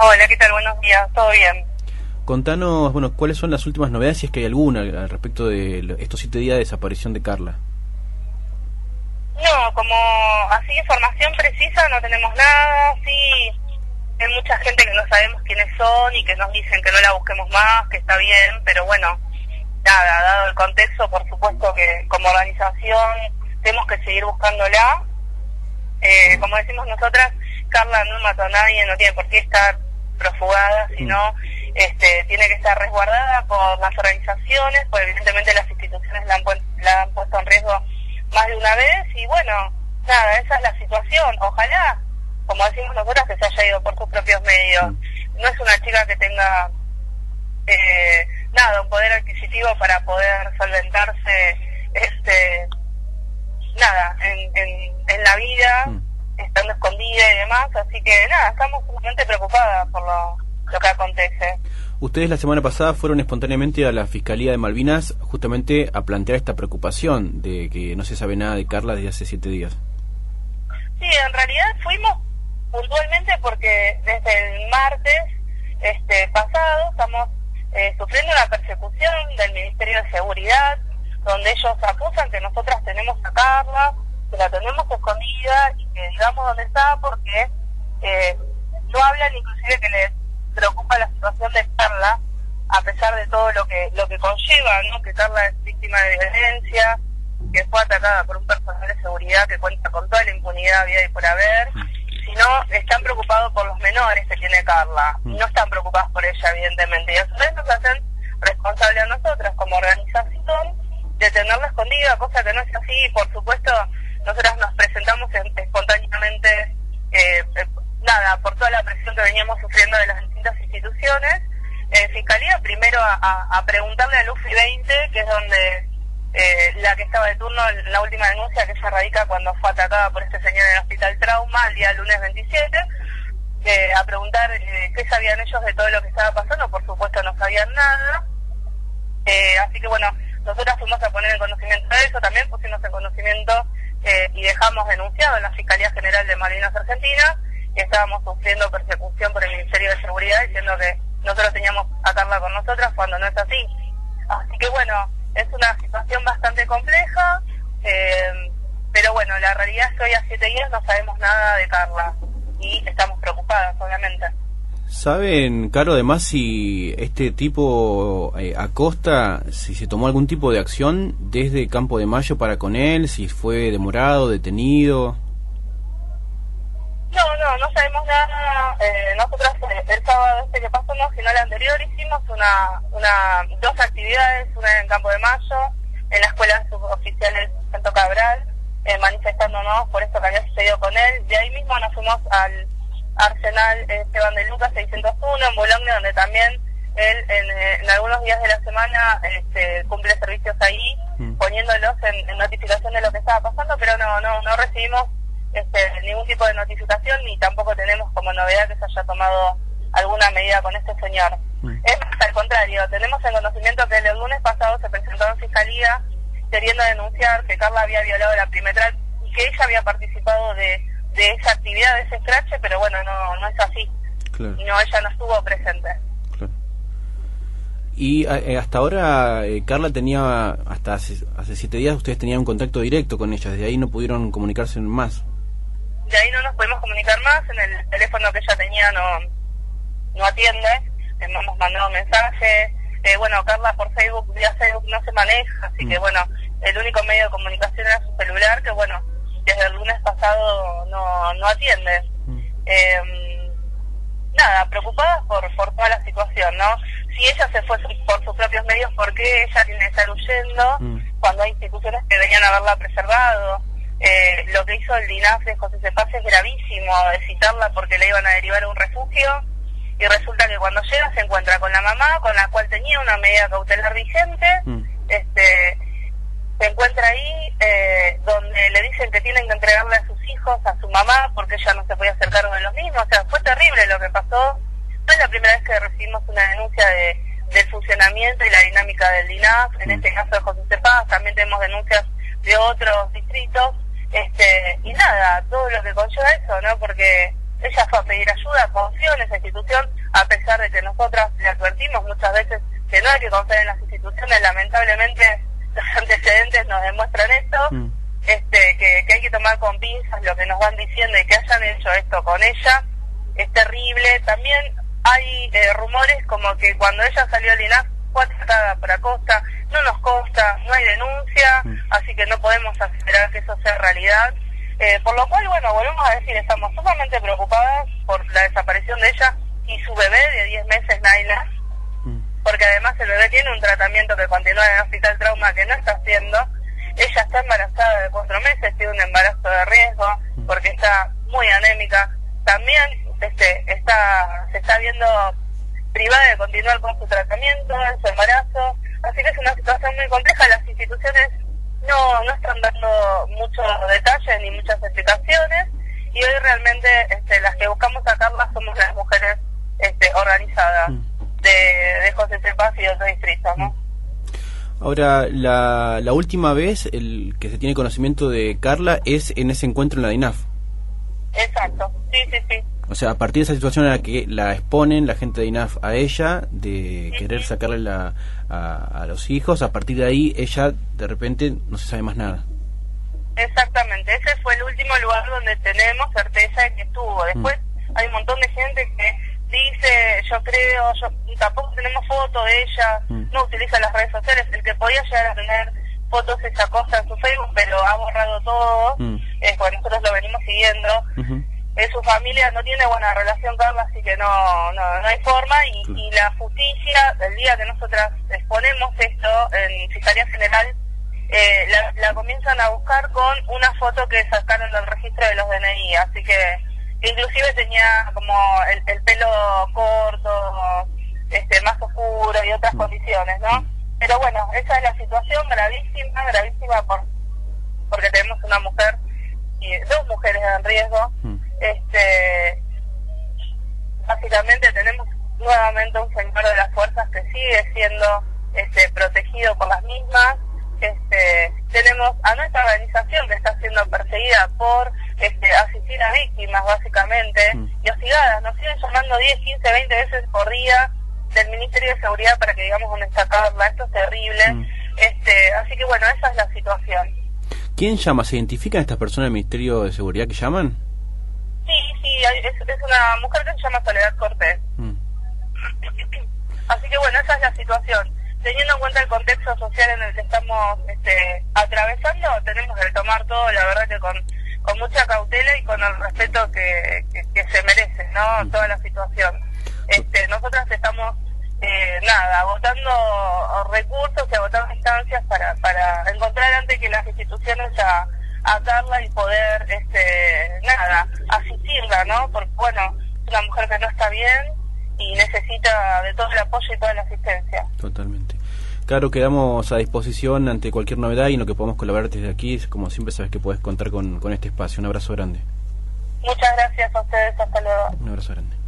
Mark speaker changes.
Speaker 1: Hola, ¿qué tal? Buenos días, ¿todo bien?
Speaker 2: Contanos, bueno, ¿cuáles son las últimas novedades, si es que hay alguna, al respecto de estos 7 días de desaparición de Carla?
Speaker 1: No, como así información precisa no tenemos nada, sí, hay mucha gente que no sabemos quiénes son y que nos dicen que no la busquemos más, que está bien, pero bueno, nada, dado el contexto, por supuesto que como organización tenemos que seguir buscándola. Como decimos nosotras, Carla no mató a nadie, no tiene por qué estar profugada, sino tiene que estar resguardada por las organizaciones, pues evidentemente las instituciones la han puesto en riesgo más de una vez, y bueno, nada, esa es la situación. Ojalá, como decimos nosotras, que se haya ido por sus propios medios. No es una chica que tenga un poder adquisitivo para poder solventarse en la vida, estando escondida y demás, así que nada, estamos sumamente preocupadas por lo que acontece.
Speaker 2: Ustedes la semana pasada fueron espontáneamente a la Fiscalía de Malvinas justamente a plantear esta preocupación de que no se sabe nada de Carla desde hace 7 días.
Speaker 1: Sí, en realidad fuimos puntualmente porque desde el martes pasado estamos sufriendo una persecución del Ministerio de Seguridad, donde ellos acusan que nosotras tenemos a Carla, que la tenemos escondida y que digamos dónde está, porque no hablan inclusive que les preocupa la situación de Carla, a pesar de todo lo que conlleva, ¿no? Que Carla es víctima de violencia, que fue atacada por un personal de seguridad que cuenta con toda la impunidad habida y por haber, sino están preocupados por los menores que tiene Carla, no están preocupados por ella, evidentemente, y a su vez nos hacen responsables a nosotras como organización de tenerla escondida, cosa que no es así. Por supuesto, nosotras nos presentamos espontáneamente, por toda la presión que veníamos sufriendo de las distintas instituciones, Fiscalía primero a preguntarle a Luffy 20, que es donde la que estaba de turno en la última denuncia, que ella radica cuando fue atacada por este señor en el Hospital Trauma el día lunes 27, a preguntar qué sabían ellos de todo lo que estaba pasando. Por supuesto no sabían nada, así que bueno, nosotras fuimos a poner en conocimiento de eso, también pusimos en conocimiento y dejamos denunciado en la Fiscalía General de Malvinas Argentina que estábamos sufriendo persecución por el Ministerio de Seguridad, diciendo que nosotros teníamos a Carla con nosotras cuando no es así. Así que bueno, es una situación bastante compleja, pero bueno, la realidad es que hoy a 7 días no sabemos nada de Carla y estamos preocupadas, obviamente.
Speaker 2: ¿Saben, Caro, además, si este tipo Acosta, si se tomó algún tipo de acción desde Campo de Mayo para con él, si fue demorado, detenido?
Speaker 1: No sabemos nada. Nosotros el sábado que pasó, no, sino el anterior, hicimos dos actividades, una en Campo de Mayo, en la Escuela Suboficiales Santo Cabral, manifestándonos por esto que había sucedido con él. De ahí mismo nos fuimos al Arsenal Esteban de Lucas 601 en Boulogne, donde también él en algunos días de la semana cumple servicios ahí, poniéndolos en notificación de lo que estaba pasando, pero no recibimos ningún tipo de notificación, ni tampoco tenemos como novedad que se haya tomado alguna medida con este señor. Es más, al contrario, tenemos el conocimiento que el lunes pasado se presentó en Fiscalía queriendo denunciar que Carla había violado la perimetral y que ella había participado de esa actividad, de ese escrache, pero bueno, no es así. Claro. No, ella no estuvo presente.
Speaker 2: Claro. Y hasta ahora Carla tenía, hasta hace 7 días ustedes tenían un contacto directo con ella, desde ahí no pudieron comunicarse más.
Speaker 1: De ahí no nos pudimos comunicar más, en el teléfono que ella tenía no atiende, hemos mandado mensajes, bueno, Carla por Facebook, vía Facebook no se maneja, así que bueno, el único medio de comunicación era su celular, que bueno, desde el lunes pasado no atiende. Preocupadas por toda la situación, ¿no? Si ella se fue por sus propios medios, ¿por qué ella tiene que estar huyendo cuando hay instituciones que deberían haberla preservado? Lo que hizo el DINAF de José Cepaz es gravísimo, de citarla porque le iban a derivar a un refugio, y resulta que cuando llega se encuentra con la mamá, con la cual tenía una medida cautelar vigente, se encuentra ahí donde le dicen que tienen que entregarle a sus hijos a su mamá porque ella no se podía hacer cargo de los mismos. O sea, fue terrible lo que pasó. No es la primera vez que recibimos una denuncia del funcionamiento y la dinámica del DINAF, en este caso de José Cepaz. También tenemos denuncias de otros distritos, y nada, todo lo que conlleva eso, ¿no? Porque ella fue a pedir ayuda, confió en esa institución, pesar de que nosotras le advertimos muchas veces que no hay que confiar en las instituciones, lamentablemente los antecedentes nos demuestran esto, que hay que tomar con pinzas lo que nos van diciendo, y que hayan hecho esto con ella es terrible. También hay rumores como que cuando ella salió al INAF fue atacada por Acosta. No nos consta, no hay denuncia, así que no podemos asegurar que eso sea realidad. Por lo cual, bueno, volvemos a decir, estamos sumamente preocupadas por la desaparición de ella y su bebé de 10 meses, Naila, porque además el bebé tiene un tratamiento que continúa en el hospital trauma que no está haciendo. Ella está embarazada de 4 meses, tiene un embarazo de riesgo porque está muy anémica. También se está viendo privada de continuar con su tratamiento, en su embarazo, así que es una situación muy compleja. Las instituciones no están dando muchos detalles ni muchas explicaciones, y hoy realmente las que buscamos sacarlas somos las mujeres organizadas de José C. Paz y de otros distritos, ¿no?
Speaker 2: Ahora, la última vez el que se tiene conocimiento de Carla es en ese encuentro en la DINAF.
Speaker 1: Exacto, sí.
Speaker 2: O sea, a partir de esa situación en la que la exponen la gente de INAF a ella, de querer sacarle a los hijos, a partir de ahí ella de repente no se sabe más nada.
Speaker 1: Exactamente, ese fue el último lugar donde tenemos certeza de que estuvo. Después hay un montón de gente que dice, tampoco tenemos foto de ella, no utiliza las redes sociales. El que podía llegar a tener fotos es Acosta en su Facebook, pero ha borrado todo. Pues nosotros lo venimos siguiendo. Su familia no tiene buena relación, Carla, así que no hay forma, y la justicia, el día que nosotras exponemos esto en Fiscalía General, la comienzan a buscar con una foto que sacaron del registro de los DNI, así que inclusive tenía como el pelo corto, más oscuro y otras condiciones, ¿no? Pero bueno, esa es la situación, gravísima porque tenemos una mujer y 2 mujeres en riesgo. Básicamente tenemos nuevamente un señor de las fuerzas que sigue siendo protegido por las mismas. Tenemos a nuestra organización que está siendo perseguida por asistir a víctimas, básicamente, y hostigadas. Nos siguen llamando 10, 15, 20 veces por día del Ministerio de Seguridad para que digamos dónde está Carla. Esto es terrible. Así que bueno, esa es la situación.
Speaker 2: ¿Quién llama? ¿Se identifican estas personas del Ministerio de Seguridad que llaman?
Speaker 1: Sí, es una mujer que se llama Soledad Cortés. Así que bueno, esa es la situación. Teniendo en cuenta el contexto social en el que estamos atravesando, tenemos que tomar todo, la verdad que con mucha cautela y con el respeto que se merece, ¿no? Toda la situación. Nosotras estamos agotando recursos y agotando instancias para encontrar antes que las instituciones a Carla y poder asistirla, ¿no? Porque bueno, es una mujer que no está bien y necesita de todo el apoyo y toda la asistencia.
Speaker 2: Totalmente. Claro, quedamos a disposición ante cualquier novedad y en lo que podamos colaborar desde aquí. Como siempre sabes que puedes contar con este espacio. Un abrazo grande.
Speaker 1: Muchas gracias a ustedes, hasta luego.
Speaker 2: Un abrazo grande.